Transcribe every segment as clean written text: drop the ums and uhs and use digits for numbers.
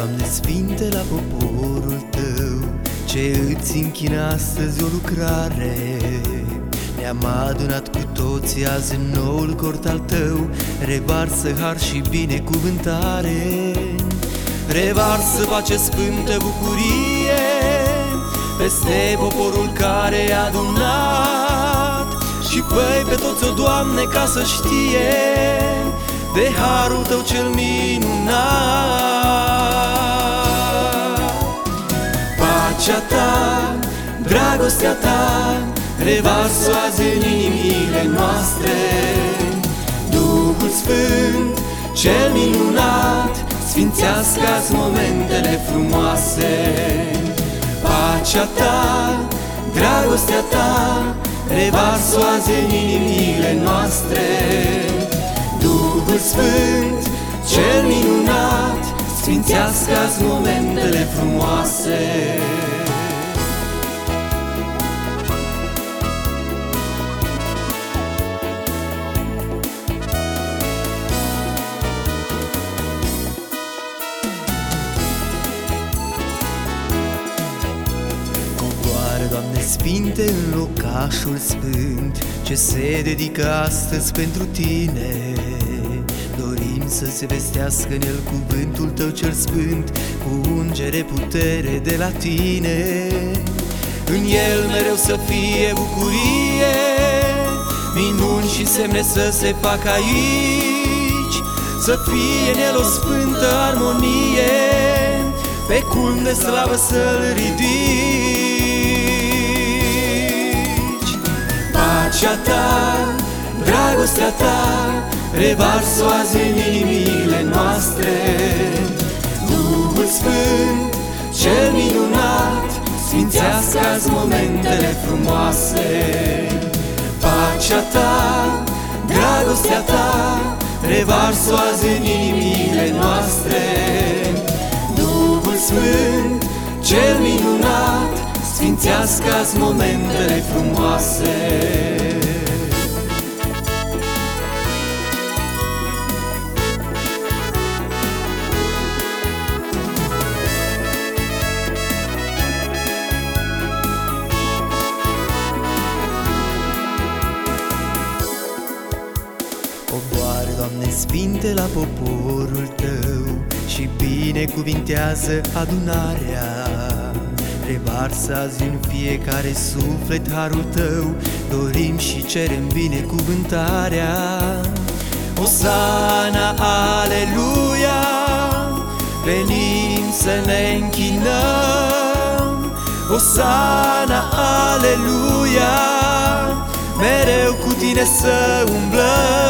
Doamne Sfinte, la poporul Tău, ce îți închină astăzi o lucrare. Ne-am adunat cu toții azi în noul cort al Tău, revarsă har și binecuvântare. Revarsă pace sfântă, bucurie peste poporul care e adunat. Și fă-i pe toți, o Doamne, ca să știe de harul Tău cel minunat. Pacea Ta, dragostea Ta, revarsă azi în inimile noastre. Duhul Sfânt cel minunat, sfințească azi momentele frumoase. Pacea Ta, dragostea Ta, revarsă azi în inimile noastre. Duhul Sfânt cel minunat, sfințească azi momentele frumoase. Doamne Sfinte, în locașul sfânt ce se dedică astăzi pentru Tine, dorim să se vestească în el cuvântul Tău cel sfânt, cu ungere putere de la Tine. În el mereu să fie bucurie, minuni și semne să se facă aici, să fie în el o sfântă armonie, pe culm de slavă să-L ridici. Pacea Ta, dragostea Ta, revarsă azi în inimile noastre. Duhul Sfânt cel minunat, sfințească azi momentele frumoase. Pacea Ta, dragostea Ta, revarsă azi în inimile noastre. Duhul Sfânt cel minunat, sfințească azi momentele frumoase. Coboară, Doamne Sfinte, la poporul Tău și binecuvintează adunarea. Revarsă azi în fiecare suflet harul Tău, dorim și cerem binecuvântarea. Osana, aleluia, venim să ne închinăm. Osana, aleluia, mereu cu Tine să umblăm.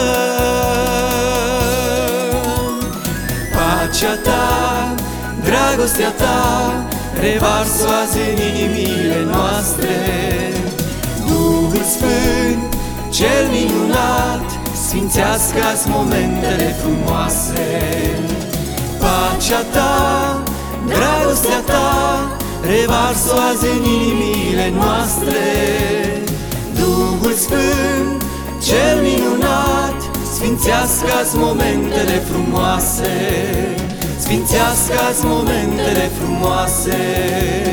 Pacea Ta, dragostea Ta, revarsă azi în inimile noastre. Duhul Sfânt cel minunat, sfințească azi momentele frumoase. Pacea Ta, dragostea Ta, revarsă azi în inimile noastre. Duhul Sfânt cel minunat, sfințească azi momentele frumoase. Sfințească azi momentele frumoase.